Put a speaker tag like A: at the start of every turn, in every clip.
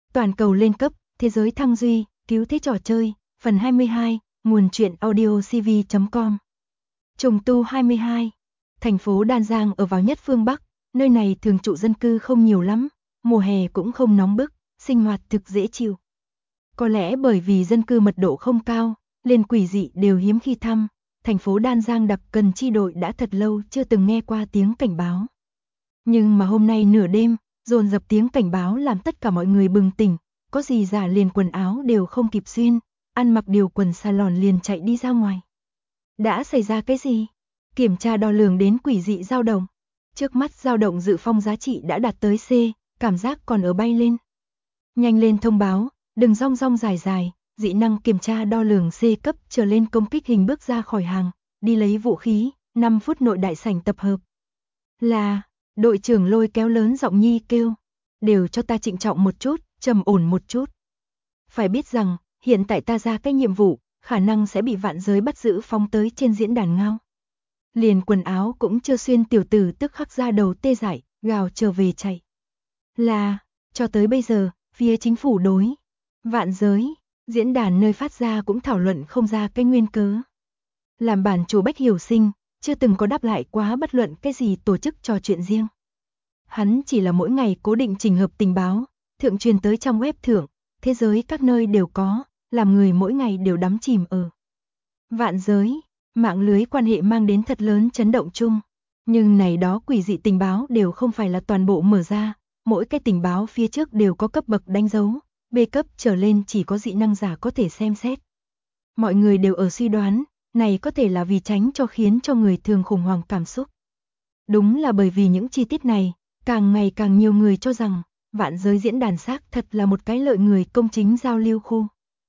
A: Toàn cầu lên cấp, thế giới thăng duy, cứu thế trò chơi, phần 22, nguồn truyện audio cv.com. Trùng tu 22. Thành phố Đan Giang ở vào nhất phương Bắc, nơi này thường trụ dân cư không nhiều lắm, mùa hè cũng không nóng bức, sinh hoạt thực dễ chịu. Có lẽ bởi vì dân cư mật độ không cao, liền quỷ dị đều hiếm khi thăm, thành phố Đan Giang đặc cần chi đội đã thật lâu chưa từng nghe qua tiếng cảnh báo. Nhưng mà hôm nay nửa đêm, dồn dập tiếng cảnh báo làm tất cả mọi người bừng tỉnh, có gì giả liền quần áo đều không kịp xuyên, ăn mặc điều quần salon liền chạy đi ra ngoài. Đã xảy ra cái gì? Kiểm tra đo lường đến quỷ dị dao động. Trước mắt dao động dự phong giá trị đã đạt tới C, cảm giác còn ở bay lên. Nhanh lên thông báo, đừng rong rong dài dài, dị năng kiểm tra đo lường C cấp trở lên công kích hình bước ra khỏi hàng, đi lấy vũ khí, 5 phút nội đại sảnh tập hợp. Là, đội trưởng lôi kéo lớn giọng nhi kêu, đều cho ta trịnh trọng một chút, trầm ổn một chút. Phải biết rằng, hiện tại ta ra cái nhiệm vụ, khả năng sẽ bị vạn giới bắt giữ phóng tới trên diễn đàn ngao. Liền quần áo cũng chưa xuyên tiểu tử tức khắc ra đầu tê dại, gào trở về chạy. Là, cho tới bây giờ, phía chính phủ đối vạn giới, diễn đàn nơi phát ra cũng thảo luận không ra cái nguyên cớ. Làm bản chủ Bách Hiểu Sinh, chưa từng có đáp lại quá bất luận cái gì tổ chức trò chuyện riêng. Hắn chỉ là mỗi ngày cố định trình hợp tình báo, thượng truyền tới trong web thượng, thế giới các nơi đều có, làm người mỗi ngày đều đắm chìm ở vạn giới, mạng lưới quan hệ mang đến thật lớn chấn động chung. Nhưng này đó quỷ dị tình báo đều không phải là toàn bộ mở ra, mỗi cái tình báo phía trước đều có cấp bậc đánh dấu, B cấp trở lên chỉ có dị năng giả có thể xem xét. Mọi người đều ở suy đoán, này có thể là vì tránh cho khiến cho người thường khủng hoảng cảm xúc. Đúng là bởi vì những chi tiết này, càng ngày càng nhiều người cho rằng, vạn giới diễn đàn xác thật là một cái lợi người công chính giao lưu khu.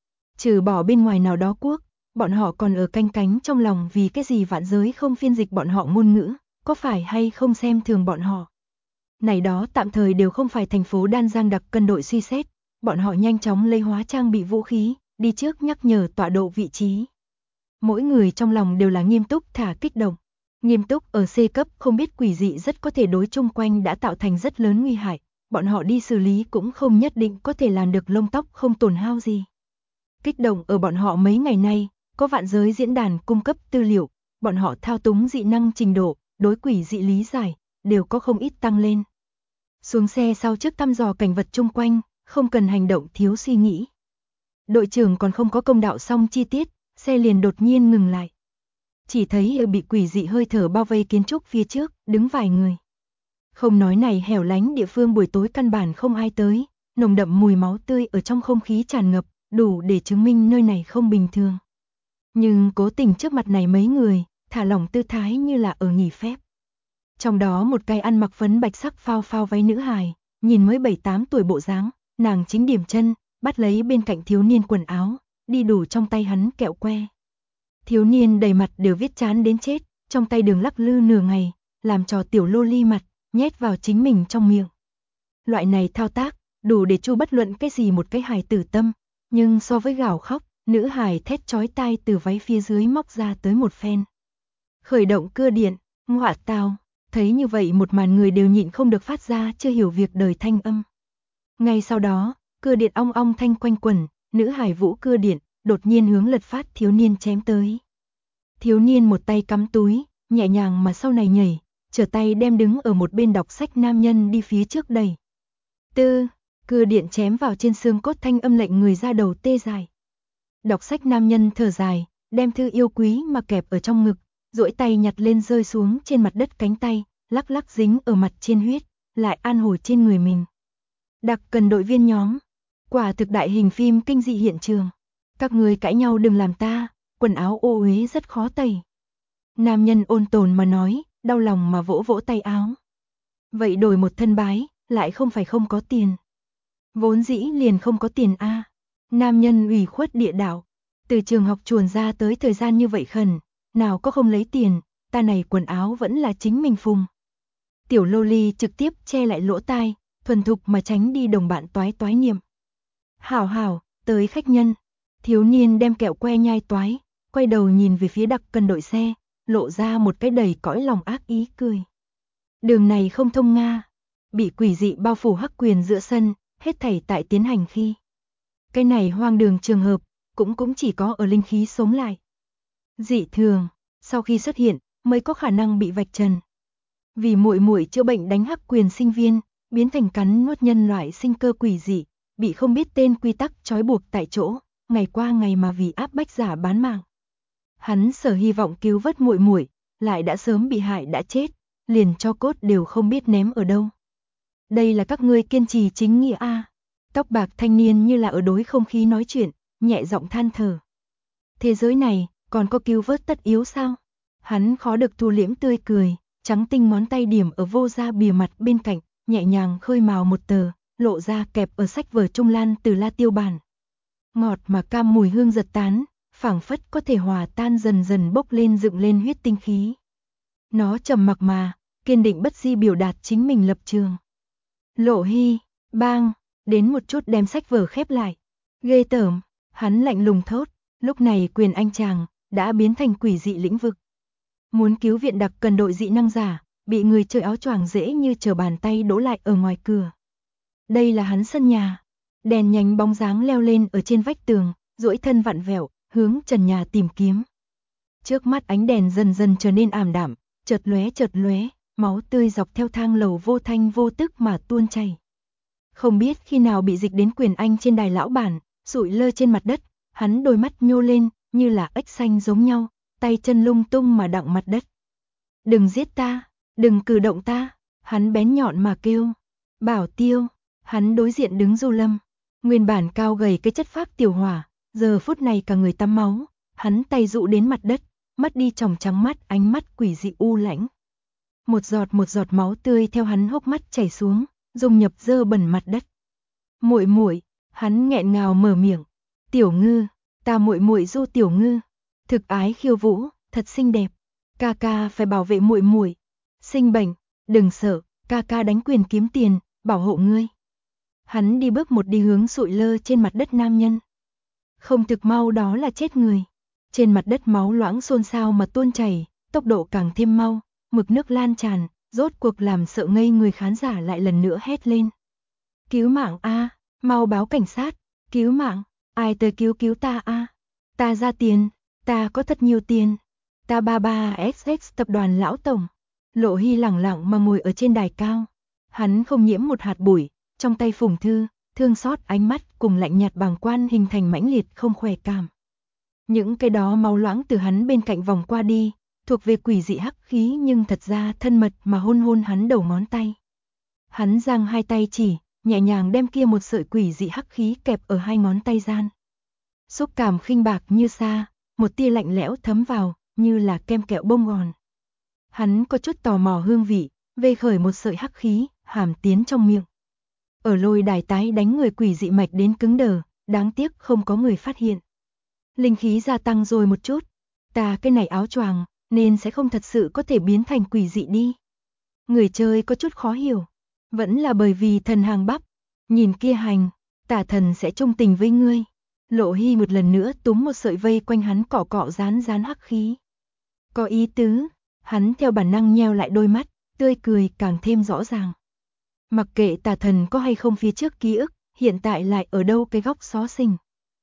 A: Trừ bỏ bên ngoài nào đó quốc, bọn họ còn ở canh cánh trong lòng vì cái gì vạn giới không phiên dịch bọn họ ngôn ngữ, có phải hay không xem thường bọn họ. Này đó tạm thời đều không phải thành phố Đan Giang đặc cân đội suy xét, bọn họ nhanh chóng lấy hóa trang bị vũ khí, đi trước nhắc nhở tọa độ vị trí. Mỗi người trong lòng đều là nghiêm túc thả kích động. Nghiêm túc ở C cấp không biết quỷ dị rất có thể đối chung quanh đã tạo thành rất lớn nguy hại, bọn họ đi xử lý cũng không nhất định có thể làm được lông tóc không tổn hao gì. Kích động ở bọn họ mấy ngày nay, có vạn giới diễn đàn cung cấp tư liệu, bọn họ thao túng dị năng trình độ, đối quỷ dị lý giải, đều có không ít tăng lên. Xuống xe sau trước thăm dò cảnh vật chung quanh, không cần hành động thiếu suy nghĩ. Đội trưởng còn không có công đạo xong chi tiết, xe liền đột nhiên ngừng lại. Chỉ thấy ở bị quỷ dị hơi thở bao vây kiến trúc phía trước, đứng vài người. Không nói này hẻo lánh địa phương buổi tối căn bản không ai tới, nồng đậm mùi máu tươi ở trong không khí tràn ngập, đủ để chứng minh nơi này không bình thường. Nhưng cố tình trước mặt này mấy người, thả lỏng tư thái như là ở nghỉ phép. Trong đó một cái ăn mặc phấn bạch sắc phao phao váy nữ hài, nhìn mới 7-8 tuổi bộ dáng, nàng chính điểm chân, bắt lấy bên cạnh thiếu niên quần áo, đi đủ trong tay hắn kẹo que. Thiếu niên đầy mặt đều viết chán đến chết, trong tay đường lắc lư nửa ngày, làm trò tiểu lô ly mặt, nhét vào chính mình trong miệng. Loại này thao tác, đủ để chu bất luận cái gì một cái hài tử tâm, nhưng so với gào khóc, nữ hài thét chói tai từ váy phía dưới móc ra tới một phen. Khởi động cưa điện, ngọa tào, thấy như vậy một màn người đều nhịn không được phát ra chưa hiểu việc đời thanh âm. Ngay sau đó, cưa điện ong ong thanh quanh quẩn, nữ hài vũ cưa điện, đột nhiên hướng lật phát thiếu niên chém tới. Thiếu niên một tay cắm túi, nhẹ nhàng mà sau này nhảy, trở tay đem đứng ở một bên đọc sách nam nhân đi phía trước đẩy. Cưa điện chém vào trên xương cốt thanh âm lệnh người ra đầu tê dại. Đọc sách nam nhân thở dài, đem thư yêu quý mà kẹp ở trong ngực, duỗi tay nhặt lên rơi xuống trên mặt đất cánh tay, lắc lắc dính ở mặt trên huyết, lại an hồi trên người mình. Đặc cần đội viên nhóm, quả thực đại hình phim kinh dị hiện trường. Các người cãi nhau đừng làm ta, quần áo ô uế rất khó tẩy. Nam nhân ôn tồn mà nói, đau lòng mà vỗ vỗ tay áo. Vậy đổi một thân bái, lại không phải không có tiền. Vốn dĩ liền không có tiền a. Nam nhân ủy khuất địa đạo, từ trường học chuồn ra tới thời gian như vậy khẩn, nào có không lấy tiền, ta này quần áo vẫn là chính mình phùng. Tiểu lô ly trực tiếp che lại lỗ tai, thuần thục mà tránh đi đồng bạn toái toái niệm. Hảo hảo, tới khách nhân. Thiếu niên đem kẹo que nhai toái, quay đầu nhìn về phía đặc cần đội xe, lộ ra một cái đầy cõi lòng ác ý cười. Đường này không thông nga. Bị quỷ dị bao phủ hắc quyền giữa sân, hết thảy tại tiến hành khi. Cái này hoang đường trường hợp, cũng chỉ có ở linh khí sống lại. Dị thường, sau khi xuất hiện, mới có khả năng bị vạch trần. Vì muội muội chữa bệnh đánh hắc quyền sinh viên, biến thành cắn nuốt nhân loại sinh cơ quỷ dị, bị không biết tên quy tắc trói buộc tại chỗ, ngày qua ngày mà vì áp bách giả bán mạng. Hắn sở hy vọng cứu vớt muội muội, lại đã sớm bị hại đã chết, liền cho cốt đều không biết ném ở đâu. Đây là các ngươi kiên trì chính nghĩa a. Tóc bạc thanh niên như là ở đối không khí nói chuyện, nhẹ giọng than thở. Thế giới này, còn có cứu vớt tất yếu sao? Hắn khó được thu liễm tươi cười, trắng tinh ngón tay điểm ở vô gia bìa mặt bên cạnh, nhẹ nhàng khơi màu một tờ, lộ ra kẹp ở sách vở Trung Lan từ La Tiêu bản. Ngọt mà cam mùi hương giật tán, phảng phất có thể hòa tan dần dần bốc lên dựng lên huyết tinh khí. Nó trầm mặc mà, kiên định bất di biểu đạt chính mình lập trường. Lộ Hy, bang, đến một chút đem sách vở khép lại. Ghê tởm, hắn lạnh lùng thốt, lúc này quyền anh chàng đã biến thành quỷ dị lĩnh vực. Muốn cứu viện đặc cần đội dị năng giả, bị người chơi áo choàng dễ như trở bàn tay đổ lại ở ngoài cửa. Đây là hắn sân nhà. Đèn nhánh bóng dáng leo lên ở trên vách tường, duỗi thân vặn vẹo, hướng trần nhà tìm kiếm. Trước mắt ánh đèn dần dần trở nên ảm đạm, chợt lóe, máu tươi dọc theo thang lầu vô thanh vô tức mà tuôn chảy. Không biết khi nào bị dịch đến quyền anh trên đài lão bản, sụi lơ trên mặt đất, hắn đôi mắt nhô lên, như là ếch xanh giống nhau, tay chân lung tung mà đặng mặt đất. Đừng giết ta, đừng cử động ta, hắn bén nhọn mà kêu. Bảo Tiêu, hắn đối diện đứng Du Lâm, nguyên bản cao gầy cái chất phác tiểu hỏa, giờ phút này cả người tắm máu, hắn tay dụ đến mặt đất, mất đi tròng trắng mắt, ánh mắt quỷ dị u lãnh. Một giọt máu tươi theo hắn hốc mắt chảy xuống, dung nhập dơ bẩn mặt đất. Muội muội, hắn nghẹn ngào mở miệng. Tiểu Ngư, ta muội muội Du Tiểu Ngư, thực ái khiêu vũ, thật xinh đẹp. Ca ca phải bảo vệ muội muội. Sinh bệnh, đừng sợ, ca ca đánh quyền kiếm tiền, bảo hộ ngươi. Hắn đi bước một đi hướng sụi lơ trên mặt đất nam nhân. Không thực mau đó là chết người. Trên mặt đất máu loãng xôn xao mà tuôn chảy, tốc độ càng thêm mau, mực nước lan tràn, rốt cuộc làm sợ ngây người khán giả lại lần nữa hét lên. Cứu mạng a, mau báo cảnh sát, cứu mạng, ai tới cứu ta a. Ta ra tiền, ta có thật nhiều tiền. Ta 33XX tập đoàn lão tổng. Lộ Hy lẳng lặng mà ngồi ở trên đài cao. Hắn không nhiễm một hạt bụi, trong tay phủng thư, thương xót ánh mắt cùng lạnh nhạt bàng quan hình thành mãnh liệt không khỏe cảm. Những cái đó máu loãng từ hắn bên cạnh vòng qua đi, thuộc về quỷ dị hắc khí nhưng thật ra thân mật mà hôn hôn hắn đầu ngón tay. Hắn giang hai tay chỉ, nhẹ nhàng đem kia một sợi quỷ dị hắc khí kẹp ở hai ngón tay gian. Xúc cảm khinh bạc như sa, một tia lạnh lẽo thấm vào, như là kem kẹo bông gòn. Hắn có chút tò mò hương vị, vê khởi một sợi hắc khí, hàm tiến trong miệng. Ở lôi đài tái đánh người quỷ dị mạch đến cứng đờ, đáng tiếc không có người phát hiện. Linh khí gia tăng rồi một chút, ta cái này áo choàng, nên sẽ không thật sự có thể biến thành quỷ dị đi. Người chơi có chút khó hiểu, vẫn là bởi vì thần hàng bắp, nhìn kia hành, tả thần sẽ trung tình với ngươi. Lộ Hy một lần nữa túm một sợi vây quanh hắn cọ cọ dán hắc khí. Có ý tứ, hắn theo bản năng nheo lại đôi mắt, tươi cười càng thêm rõ ràng. Mặc kệ tà thần có hay không phía trước ký ức, hiện tại lại ở đâu cái góc xó xỉnh.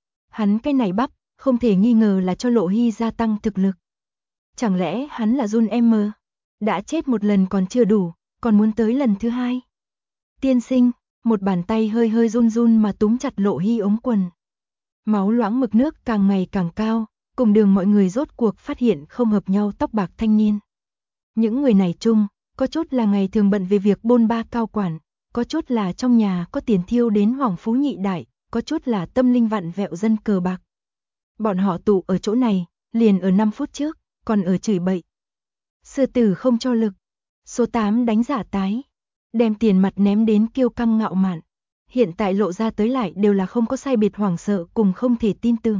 A: Hắn cái này bắp, không thể nghi ngờ là cho Lộ Hy gia tăng thực lực. Chẳng lẽ hắn là Jun M? Đã chết một lần còn chưa đủ, còn muốn tới lần thứ hai. Tiên sinh, một bàn tay hơi hơi run run mà túm chặt Lộ Hy ống quần. Máu loãng mực nước càng ngày càng cao, cùng đường mọi người rốt cuộc phát hiện không hợp nhau tóc bạc thanh niên. Những người này chung, có chút là ngày thường bận về việc bôn ba cao quản, có chút là trong nhà có tiền thiêu đến hoàng phú nhị đại, có chút là tâm linh vặn vẹo dân cờ bạc. Bọn họ tụ ở chỗ này, liền ở 5 phút trước, còn ở chửi bậy. Sư tử không cho lực. Số 8 đánh giả tái. Đem tiền mặt ném đến kiêu căng ngạo mạn. Hiện tại lộ ra tới lại đều là không có sai biệt hoảng sợ cùng không thể tin tưởng.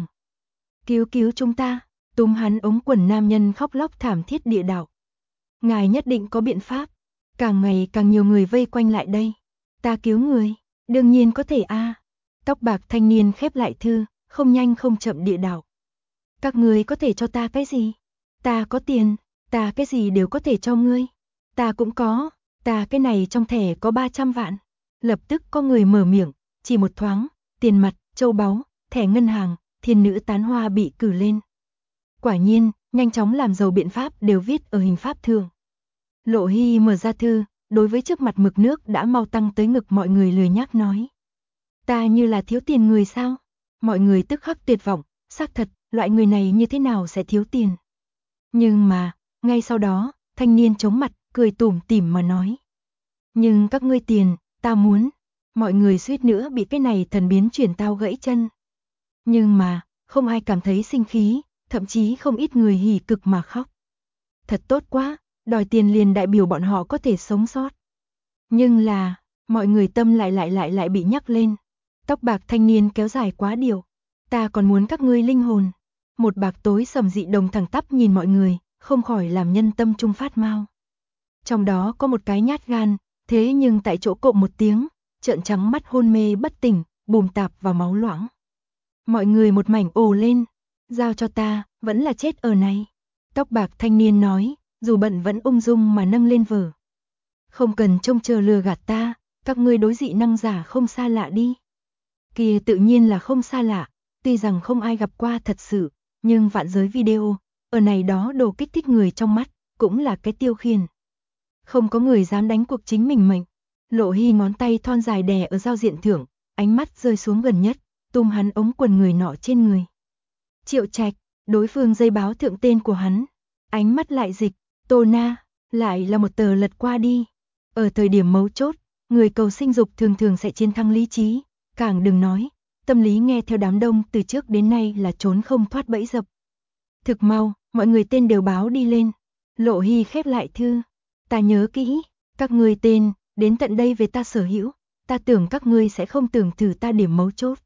A: Cứu chúng ta. Túm hắn ống quần nam nhân khóc lóc thảm thiết địa đạo. Ngài nhất định có biện pháp. Càng ngày càng nhiều người vây quanh lại đây. Ta cứu người. Đương nhiên có thể a. Tóc bạc thanh niên khép lại thư, không nhanh không chậm địa đạo. Các người có thể cho ta cái gì? Ta có tiền, ta cái gì đều có thể cho ngươi. Ta cũng có, ta cái này trong thẻ có 300 vạn. Lập tức có người mở miệng, chỉ một thoáng, tiền mặt, châu báu, thẻ ngân hàng, thiên nữ tán hoa bị cử lên. Quả nhiên, nhanh chóng làm giàu biện pháp đều viết ở hình pháp thượng. Lộ Hy mở ra thư, đối với trước mặt mực nước đã mau tăng tới ngực mọi người lười nhác nói. Ta như là thiếu tiền người sao? Mọi người tức khắc tuyệt vọng, xác thật, loại người này như thế nào sẽ thiếu tiền? Nhưng mà, ngay sau đó, thanh niên chống mặt, cười tủm tỉm mà nói. Nhưng các ngươi tiền, ta muốn. Mọi người suýt nữa bị cái này thần biến chuyển tao gãy chân. Nhưng mà, không ai cảm thấy sinh khí, thậm chí không ít người hỉ cực mà khóc. Thật tốt quá, đòi tiền liền đại biểu bọn họ có thể sống sót. Nhưng là, mọi người tâm lại bị nhắc lên. Tóc bạc thanh niên kéo dài quá điều. Ta còn muốn các ngươi linh hồn. Một bạc tối sầm dị đồng thẳng tắp nhìn mọi người, không khỏi làm nhân tâm trung phát mau. Trong đó có một cái nhát gan, thế nhưng tại chỗ cộm một tiếng, trợn trắng mắt hôn mê bất tỉnh, bùm tạp vào máu loãng. Mọi người một mảnh ồ lên, giao cho ta, vẫn là chết ở này. Tóc bạc thanh niên nói, dù bận vẫn ung dung mà nâng lên vở. Không cần trông chờ lừa gạt ta, các ngươi đối dị năng giả không xa lạ đi. Kia tự nhiên là không xa lạ, tuy rằng không ai gặp qua thật sự, nhưng vạn giới video, ở này đó đồ kích thích người trong mắt, cũng là cái tiêu khiển. Không có người dám đánh cuộc chính mình mệnh. Lộ Hy ngón tay thon dài đè ở giao diện thưởng, ánh mắt rơi xuống gần nhất, tung hắn ống quần người nọ trên người. Triệu Trạch, đối phương dây báo thượng tên của hắn, ánh mắt lại dịch, Tô Na, lại là một tờ lật qua đi. Ở thời điểm mấu chốt, người cầu sinh dục thường sẽ chiến thắng lý trí, càng đừng nói, tâm lý nghe theo đám đông từ trước đến nay là trốn không thoát bẫy dập. Thực mau, mọi người tên đều báo đi lên. Lộ Hy khép lại thư, ta nhớ kỹ, các ngươi tên, đến tận đây về ta sở hữu, ta tưởng các ngươi sẽ không tưởng thử ta điểm mấu chốt.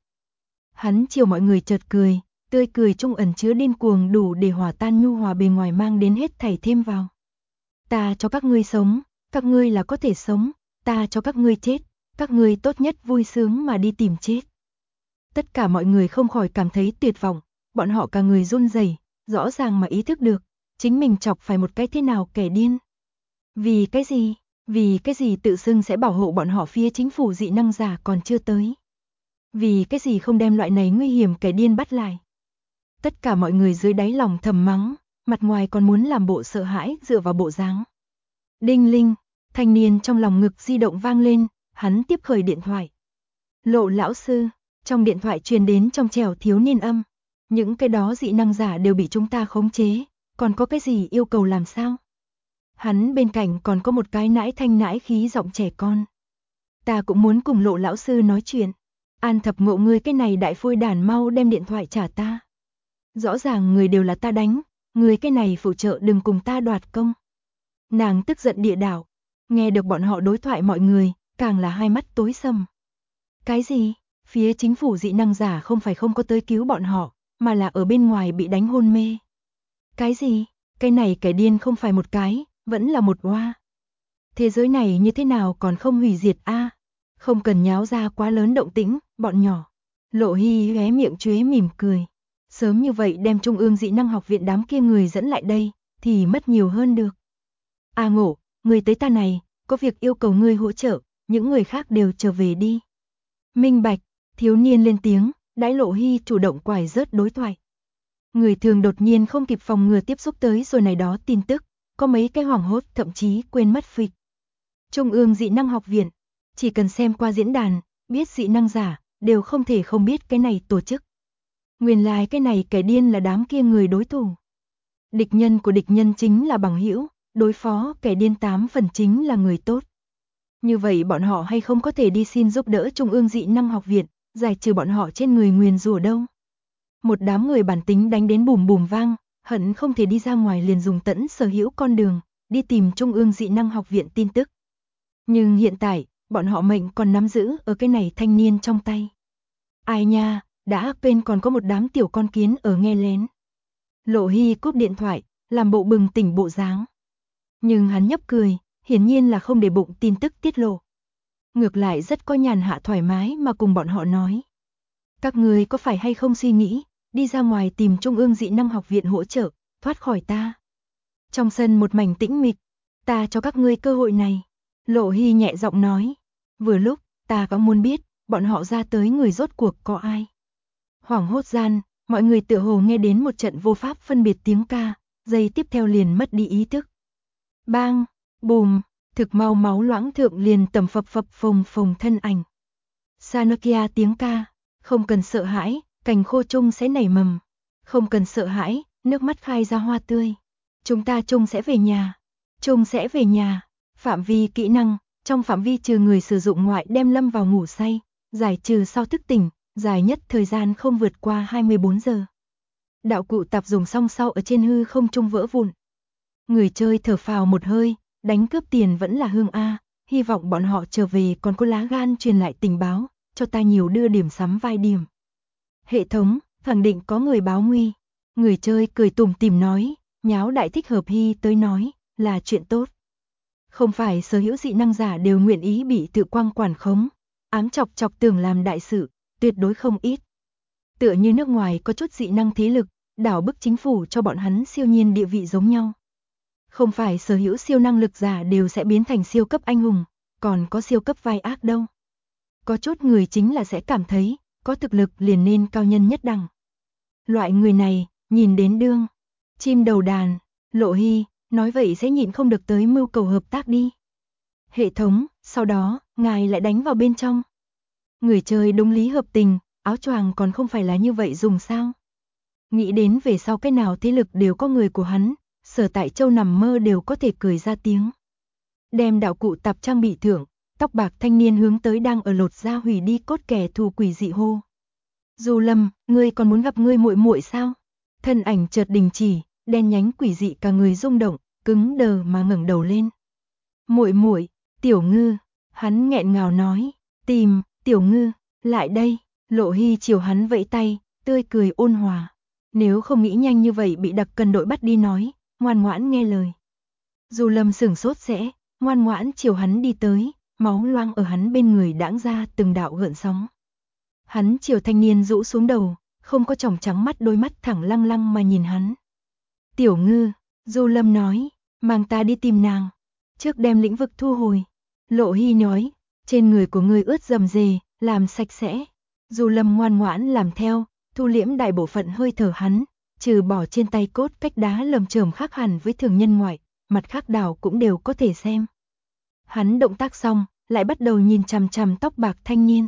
A: Hắn chiều mọi người chợt cười, tươi cười trung ẩn chứa điên cuồng đủ để hòa tan nhu hòa bề ngoài mang đến hết thảy thêm vào. Ta cho các ngươi sống, các ngươi là có thể sống, ta cho các ngươi chết, các ngươi tốt nhất vui sướng mà đi tìm chết. Tất cả mọi người không khỏi cảm thấy tuyệt vọng, bọn họ cả người run rẩy, rõ ràng mà ý thức được, chính mình chọc phải một cái thế nào kẻ điên. Vì cái gì tự xưng sẽ bảo hộ bọn họ phía chính phủ dị năng giả còn chưa tới. Vì cái gì không đem loại này nguy hiểm kẻ điên bắt lại. Tất cả mọi người dưới đáy lòng thầm mắng, mặt ngoài còn muốn làm bộ sợ hãi dựa vào bộ dáng. Đinh linh, thanh niên trong lòng ngực di động vang lên, hắn tiếp khởi điện thoại. Lộ lão sư, trong điện thoại truyền đến trong trẻo thiếu niên âm. Những cái đó dị năng giả đều bị chúng ta khống chế, còn có cái gì yêu cầu làm sao? Hắn bên cạnh còn có một cái nãi thanh nãi khí giọng trẻ con. Ta cũng muốn cùng Lộ lão sư nói chuyện. An thập ngộ ngươi cái này đại phôi đàn mau đem điện thoại trả ta. Rõ ràng người đều là ta đánh, người cái này phụ trợ đừng cùng ta đoạt công. Nàng tức giận địa đảo, nghe được bọn họ đối thoại mọi người, càng là hai mắt tối sầm. Cái gì? Phía chính phủ dị năng giả không phải không có tới cứu bọn họ, mà là ở bên ngoài bị đánh hôn mê. Cái gì? Cái này kẻ điên không phải một cái, vẫn là một oa. Thế giới này như thế nào còn không hủy diệt a? Không cần nháo ra quá lớn động tĩnh, bọn nhỏ. Lộ Hy hé miệng chuế mỉm cười. Sớm như vậy đem Trung ương dị năng học viện đám kia người dẫn lại đây, thì mất nhiều hơn được. A Ngộ, người tới ta này, có việc yêu cầu ngươi hỗ trợ, những người khác đều trở về đi. Minh bạch, thiếu niên lên tiếng, đãi Lộ Hy chủ động quải rớt đối thoại. Người thường đột nhiên không kịp phòng ngừa tiếp xúc tới rồi này đó tin tức, có mấy cái hoảng hốt thậm chí quên mất phịch. Trung ương dị năng học viện, chỉ cần xem qua diễn đàn, biết dị năng giả, đều không thể không biết cái này tổ chức. Nguyên lai cái này kẻ điên là đám kia người đối thủ. Địch nhân của địch nhân chính là bằng hữu, đối phó kẻ điên 8 phần chính là người tốt. Như vậy bọn họ hay không có thể đi xin giúp đỡ Trung ương dị năng học viện, giải trừ bọn họ trên người nguyền rủa đâu. Một đám người bản tính đánh đến bùm bùm vang, hận không thể đi ra ngoài liền dùng tẫn sở hữu con đường, đi tìm Trung ương dị năng học viện tin tức. Nhưng hiện tại, bọn họ mệnh còn nắm giữ ở cái này thanh niên trong tay. Ai nha, đã quên còn có một đám tiểu con kiến ở nghe lén. Lộ Hy cúp điện thoại, làm bộ bừng tỉnh bộ dáng. Nhưng hắn nhấp cười, hiển nhiên là không để bụng tin tức tiết lộ. Ngược lại rất có nhàn hạ thoải mái mà cùng bọn họ nói. Các người có phải hay không suy nghĩ, đi ra ngoài tìm Trung ương dị năng học viện hỗ trợ, thoát khỏi ta. Trong sân một mảnh tĩnh mịch, ta cho các ngươi cơ hội này. Lộ Hy nhẹ giọng nói. Vừa lúc, ta có muốn biết, bọn họ ra tới người rốt cuộc có ai. Hoảng hốt gian, mọi người tựa hồ nghe đến một trận vô pháp phân biệt tiếng ca, giây tiếp theo liền mất đi ý thức. Bang, bùm, thực mau máu loãng thượng liền tầm phập phập phồng phồng thân ảnh. Sanokia tiếng ca, không cần sợ hãi, cành khô chung sẽ nảy mầm. Không cần sợ hãi, nước mắt khai ra hoa tươi. Chúng ta chung sẽ về nhà. Chung sẽ về nhà. Phạm vi kỹ năng, trong phạm vi trừ người sử dụng ngoại đem lâm vào ngủ say, giải trừ sau thức tỉnh, dài nhất thời gian không vượt qua 24 giờ. Đạo cụ tạp dùng xong sau ở trên hư không trung vỡ vụn. Người chơi thở phào một hơi, đánh cướp tiền vẫn là hương A, hy vọng bọn họ trở về còn có lá gan truyền lại tình báo, cho ta nhiều đưa điểm sắm vai điểm. Hệ thống, khẳng định có người báo nguy. Người chơi cười tủm tỉm nói, nháo đại thích hợp hy tới nói, là chuyện tốt. Không phải sở hữu dị năng giả đều nguyện ý bị tự quang quản khống, ám chọc chọc tưởng làm đại sự, tuyệt đối không ít. Tựa như nước ngoài có chút dị năng thế lực, đảo bức chính phủ cho bọn hắn siêu nhiên địa vị giống nhau. Không phải sở hữu siêu năng lực giả đều sẽ biến thành siêu cấp anh hùng, còn có siêu cấp vai ác đâu. Có chút người chính là sẽ cảm thấy, có thực lực liền nên cao nhân nhất đẳng. Loại người này, nhìn đến đương, chim đầu đàn, Lộ Hy, nói vậy sẽ nhịn không được tới mưu cầu hợp tác đi. Hệ thống, sau đó, ngài lại đánh vào bên trong. Người chơi đúng lý hợp tình, áo choàng còn không phải là như vậy dùng sao. Nghĩ đến về sau cái nào thế lực đều có người của hắn, Sở Tại Châu nằm mơ đều có thể cười ra tiếng. Đem đạo cụ tạp trang bị thưởng, tóc bạc thanh niên hướng tới đang ở lột da hủy đi cốt kẻ thù quỷ dị hô. Du Lâm, ngươi còn muốn gặp ngươi muội muội sao? Thân ảnh chợt đình chỉ, đen nhánh quỷ dị cả người rung động, cứng đờ mà ngẩng đầu lên. Muội muội, Tiểu Ngư, hắn nghẹn ngào nói, tìm, Tiểu Ngư, lại đây. Lộ Hy chiều hắn vẫy tay, tươi cười ôn hòa. Nếu không nghĩ nhanh như vậy bị đặc cần đội bắt đi nói, ngoan ngoãn nghe lời. Du Lâm sửng sốt sẽ, ngoan ngoãn chiều hắn đi tới, máu loang ở hắn bên người đãng ra từng đạo gợn sóng. Hắn chiều thanh niên rũ xuống đầu, không có tròng trắng mắt, đôi mắt thẳng lăng lăng mà nhìn hắn. Tiểu Ngư, Du Lâm nói, mang ta đi tìm nàng, trước đem lĩnh vực thu hồi. Lộ Hy nói, trên người của ngươi ướt rầm rề, làm sạch sẽ. Du Lâm ngoan ngoãn làm theo, thu liễm đại bộ phận hơi thở hắn, trừ bỏ trên tay cốt cách đá lầm chởm khác hẳn với thường nhân ngoại, mặt khác đảo cũng đều có thể xem. Hắn động tác xong, lại bắt đầu nhìn chằm chằm tóc bạc thanh niên.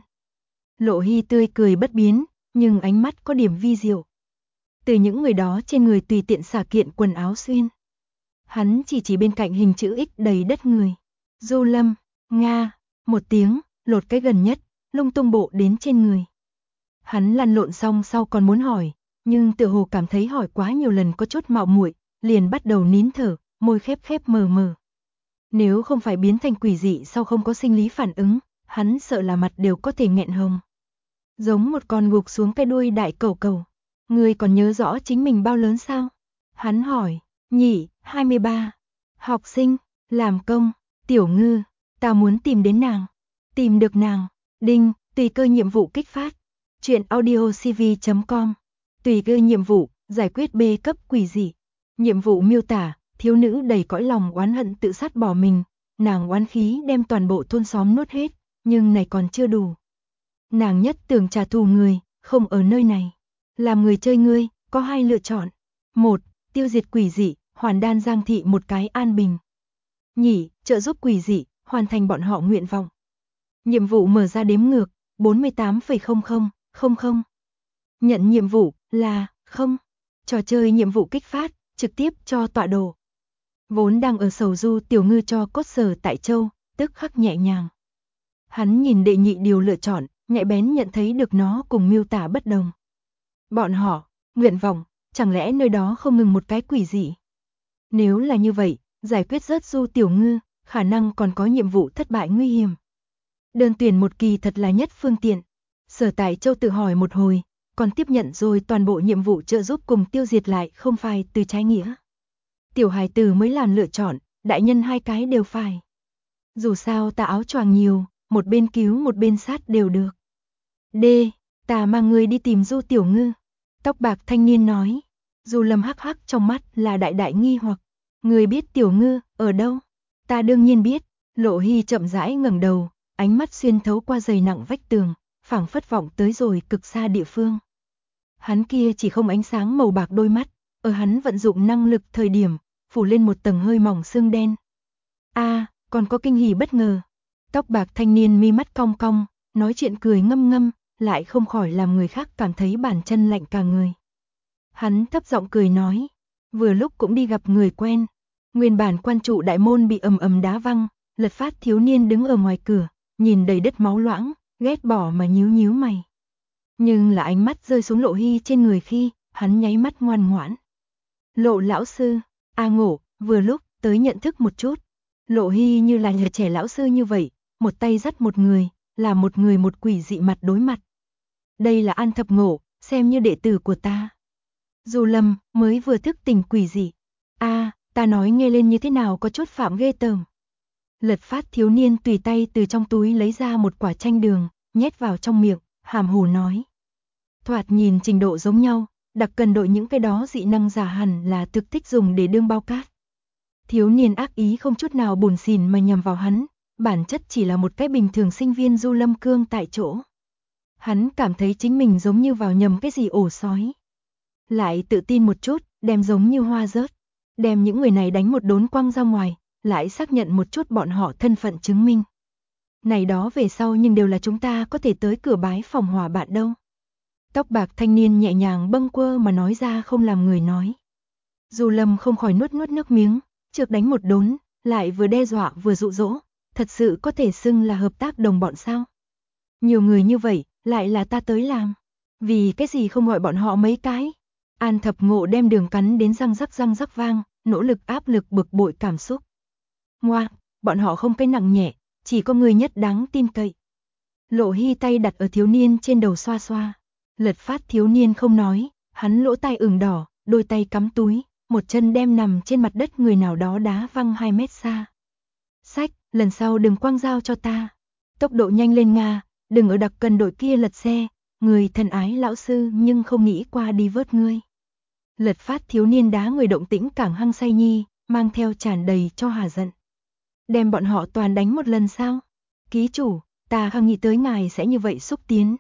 A: Lộ Hy tươi cười bất biến, nhưng ánh mắt có điểm vi diệu. Từ những người đó trên người tùy tiện xả kiện quần áo xuyên. Hắn chỉ bên cạnh hình chữ X đầy đất người. Du Lâm, Nga, một tiếng, lột cái gần nhất, lung tung bộ đến trên người. Hắn lăn lộn xong sau còn muốn hỏi, nhưng tựa hồ cảm thấy hỏi quá nhiều lần có chút mạo muội, liền bắt đầu nín thở, môi khép khép mờ mờ. Nếu không phải biến thành quỷ dị sau không có sinh lý phản ứng, hắn sợ là mặt đều có thể nghẹn hồng. Giống một con gục xuống cái đuôi đại cẩu cẩu. Ngươi còn nhớ rõ chính mình bao lớn sao? Hắn hỏi, nhỉ, 23. Học sinh, làm công, Tiểu Ngư, ta muốn tìm đến nàng. Tìm được nàng, đinh, tùy cơ nhiệm vụ kích phát. Chuyện audiocv.com. Tùy cơ nhiệm vụ, giải quyết B cấp quỷ dị. Nhiệm vụ miêu tả, thiếu nữ đầy cõi lòng oán hận tự sát bỏ mình. Nàng oán khí đem toàn bộ thôn xóm nuốt hết, nhưng này còn chưa đủ. Nàng nhất tưởng trả thù người, không ở nơi này. Làm người chơi ngươi, có hai lựa chọn. 1. Tiêu diệt quỷ dị, hoàn đan Giang thị một cái an bình. Nhỉ, trợ giúp quỷ dị, hoàn thành bọn họ nguyện vọng. Nhiệm vụ mở ra đếm ngược, 48,0000. Nhận nhiệm vụ là, không. Trò chơi nhiệm vụ kích phát, trực tiếp cho tọa độ. Vốn đang ở sầu du Tiểu Ngư cho cốt Sở Tại Châu, tức khắc nhẹ nhàng. Hắn nhìn đệ nhị điều lựa chọn, nhạy bén nhận thấy được nó cùng miêu tả bất đồng. Bọn họ, nguyện vọng, chẳng lẽ nơi đó không ngừng một cái quỷ dị? Nếu là như vậy, giải quyết rớt du Tiểu Ngư, khả năng còn có nhiệm vụ thất bại nguy hiểm. Đơn tuyển một kỳ thật là nhất phương tiện. Sở Tại Châu tự hỏi một hồi, còn tiếp nhận rồi toàn bộ nhiệm vụ trợ giúp cùng tiêu diệt lại không phải từ trái nghĩa. Tiểu hài tử mới làm lựa chọn, đại nhân hai cái đều phải. Dù sao ta áo choàng nhiều, một bên cứu một bên sát đều được. D. Ta mang người đi tìm du Tiểu Ngư. Tóc bạc thanh niên nói. Du Lâm hắc hắc trong mắt là đại đại nghi hoặc. Người biết Tiểu Ngư, ở đâu? Ta đương nhiên biết. Lộ Hy chậm rãi ngẩng đầu, ánh mắt xuyên thấu qua dày nặng vách tường, phảng phất vọng tới rồi cực xa địa phương. Hắn kia chỉ không ánh sáng màu bạc đôi mắt, ở hắn vận dụng năng lực thời điểm, phủ lên một tầng hơi mỏng xương đen. Còn có kinh hỉ bất ngờ. Tóc bạc thanh niên mi mắt cong cong, nói chuyện cười ngâm ngâm, lại không khỏi làm người khác cảm thấy bàn chân lạnh cả người. Hắn thấp giọng cười nói, vừa lúc cũng đi gặp người quen. Nguyên bản quan trụ đại môn bị ầm ầm đá văng, Lật Phát thiếu niên đứng ở ngoài cửa, nhìn đầy đất máu loãng, ghét bỏ mà nhíu nhíu mày. Nhưng là ánh mắt rơi xuống Lộ Hy trên người khi, hắn nháy mắt ngoan ngoãn. Lộ lão sư, Ngộ, vừa lúc, tới nhận thức một chút. Lộ Hy như là nhà trẻ lão sư như vậy, một tay dắt một người, là một người một quỷ dị mặt đối mặt. Đây là An Thập Ngộ, xem như đệ tử của ta. Du Lâm, mới vừa thức tỉnh quỷ dị. Ta nói nghe lên như thế nào có chút phạm ghê tởm. Lật Phát thiếu niên tùy tay từ trong túi lấy ra một quả chanh đường, nhét vào trong miệng, hàm hồ nói. Thoạt nhìn trình độ giống nhau, đặc cần đội những cái đó dị năng giả hẳn là thực thích dùng để đương bao cát. Thiếu niên ác ý không chút nào buồn xỉn mà nhằm vào hắn, bản chất chỉ là một cái bình thường sinh viên Du Lâm Cương tại chỗ. Hắn cảm thấy chính mình giống như vào nhầm cái gì ổ sói. Lại tự tin một chút, đem giống như hoa rớt, đem những người này đánh một đốn quăng ra ngoài, lại xác nhận một chút bọn họ thân phận chứng minh. Này đó về sau nhưng đều là chúng ta có thể tới cửa bái phòng hòa bạn đâu. Tóc bạc thanh niên nhẹ nhàng bâng quơ mà nói ra không làm người nói. Du Lâm không khỏi nuốt nước miếng, trước đánh một đốn, lại vừa đe dọa vừa dụ dỗ, thật sự có thể xưng là hợp tác đồng bọn sao? Nhiều người như vậy, lại là ta tới làm. Vì cái gì không gọi bọn họ mấy cái? An Thập Ngộ đem đường cắn đến răng rắc vang, nỗ lực áp lực bực bội cảm xúc. Ngoa, bọn họ không cái nặng nhẹ, chỉ có người nhất đáng tin cậy. Lộ Hy tay đặt ở thiếu niên trên đầu xoa xoa. Lật Phát thiếu niên không nói, hắn lỗ tai ửng đỏ, đôi tay cắm túi, một chân đem nằm trên mặt đất người nào đó đá văng 2 mét xa. Sách, lần sau đừng quăng dao cho ta. Tốc độ nhanh lên Nga, đừng ở đặc cần đội kia lật xe, người thân ái lão sư nhưng không nghĩ qua đi vớt ngươi. Lật Phát thiếu niên đá người động tĩnh càng hăng say nhi, mang theo tràn đầy cho hà giận. Đem bọn họ toàn đánh một lần sao? Ký chủ, ta không nghĩ tới ngài sẽ như vậy xúc tiến.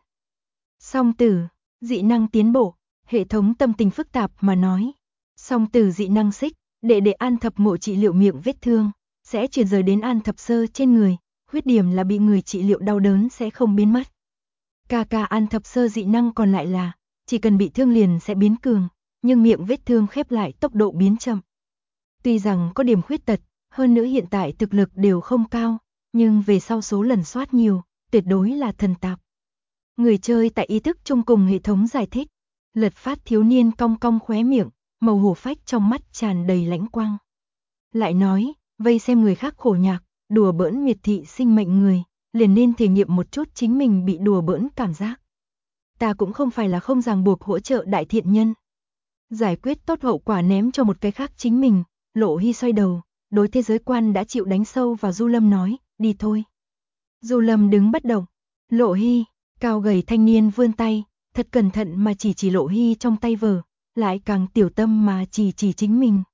A: Song tử, dị năng tiến bộ, hệ thống tâm tình phức tạp mà nói. Song tử dị năng xích, để An Thập Ngộ trị liệu miệng vết thương, sẽ chuyển rời đến An Thập Sơ trên người, khuyết điểm là bị người trị liệu đau đớn sẽ không biến mất. Ca An Thập Sơ dị năng còn lại là, chỉ cần bị thương liền sẽ biến cường, nhưng miệng vết thương khép lại tốc độ biến chậm. Tuy rằng có điểm khuyết tật, hơn nữa hiện tại thực lực đều không cao, nhưng về sau số lần soát nhiều, tuyệt đối là thần tạp. Người chơi tại ý thức chung cùng hệ thống giải thích. Lật Phát thiếu niên cong cong khóe miệng, màu hổ phách trong mắt tràn đầy lãnh quang. Lại nói, vây xem người khác khổ nhạc, đùa bỡn miệt thị sinh mệnh người, liền nên thể nghiệm một chút chính mình bị đùa bỡn cảm giác. Ta cũng không phải là không ràng buộc hỗ trợ đại thiện nhân. Giải quyết tốt hậu quả ném cho một cái khác chính mình, Lộ Hy xoay đầu, đối thế giới quan đã chịu đánh sâu vào Du Lâm nói, đi thôi. Du Lâm đứng bất động, Lộ Hy, cao gầy thanh niên vươn tay, thật cẩn thận mà chỉ Lộ Hy trong tay vở, lại càng tiểu tâm mà chỉ chính mình.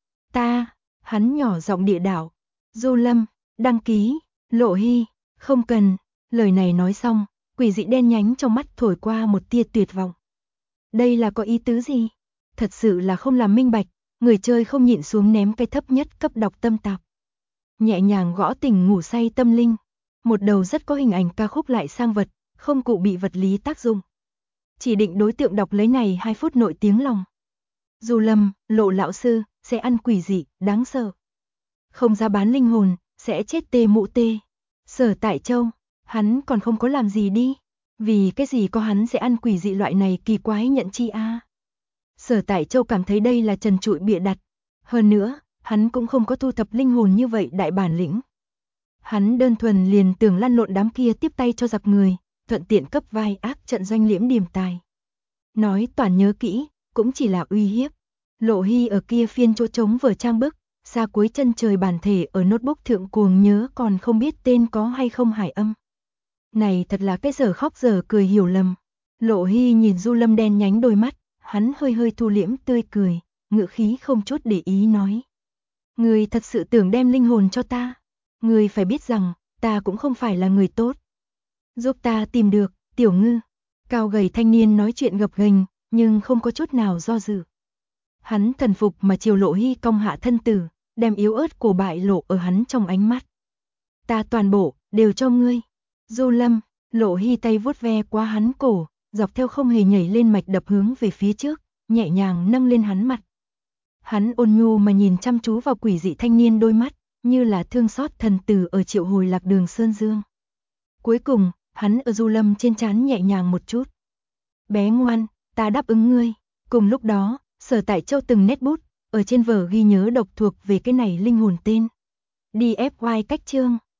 A: Hắn nhỏ giọng địa đạo, Du Lâm, đăng ký, Lộ Hy, không cần, lời này nói xong, quỷ dị đen nhánh trong mắt thổi qua một tia tuyệt vọng. Đây là có ý tứ gì? Thật sự là không làm minh bạch, người chơi không nhịn xuống ném cái thấp nhất cấp đọc tâm tạp. Nhẹ nhàng gõ tỉnh ngủ say tâm linh, một đầu rất có hình ảnh ca khúc lại sang vật, không cụ bị vật lý tác dụng. Chỉ định đối tượng đọc lấy này 2 phút nội tiếng lòng. Du Lâm, Lộ lão sư, sẽ ăn quỷ dị, đáng sợ. Không ra bán linh hồn, sẽ chết tê mụ tê. Sở Tại Châu, hắn còn không có làm gì đi. Vì cái gì có hắn sẽ ăn quỷ dị loại này kỳ quái nhận chi a? Sở Tại Châu cảm thấy đây là trần trụi bịa đặt. Hơn nữa, hắn cũng không có thu thập linh hồn như vậy đại bản lĩnh. Hắn đơn thuần liền tưởng lăn lộn đám kia tiếp tay cho giặc người, thuận tiện cấp vai ác trận doanh liễm điểm tài. Nói toàn nhớ kỹ, cũng chỉ là uy hiếp. Lộ Hy ở kia phiên chỗ trống vở trang bức, xa cuối chân trời bản thể ở notebook thượng cuồng nhớ còn không biết tên có hay không hải âm. Này thật là cái giờ khóc giờ cười hiểu lầm. Lộ Hy nhìn Du Lâm đen nhánh đôi mắt, hắn hơi thu liễm tươi cười, ngữ khí không chút để ý nói. Người thật sự tưởng đem linh hồn cho ta. Người phải biết rằng, ta cũng không phải là người tốt. Giúp ta tìm được, Tiểu Ngư. Cao gầy thanh niên nói chuyện gập ghềnh, nhưng không có chút nào do dự. Hắn thần phục mà chiều Lộ Hy cong hạ thân tử, đem yếu ớt của bại lộ ở hắn trong ánh mắt. Ta toàn bộ, đều cho ngươi. Du Lâm, Lộ Hy tay vuốt ve qua hắn cổ, dọc theo không hề nhảy lên mạch đập hướng về phía trước, nhẹ nhàng nâng lên hắn mặt. Hắn ôn nhu mà nhìn chăm chú vào quỷ dị thanh niên đôi mắt, như là thương xót thần tử ở triệu hồi lạc đường Sơn Dương. Cuối cùng, hắn ở Du Lâm trên trán nhẹ nhàng một chút. Bé ngoan, ta đáp ứng ngươi. Cùng lúc đó, Sở Tại Châu từng nét bút, ở trên vở ghi nhớ độc thuộc về cái này linh hồn tên. DFY cách chương.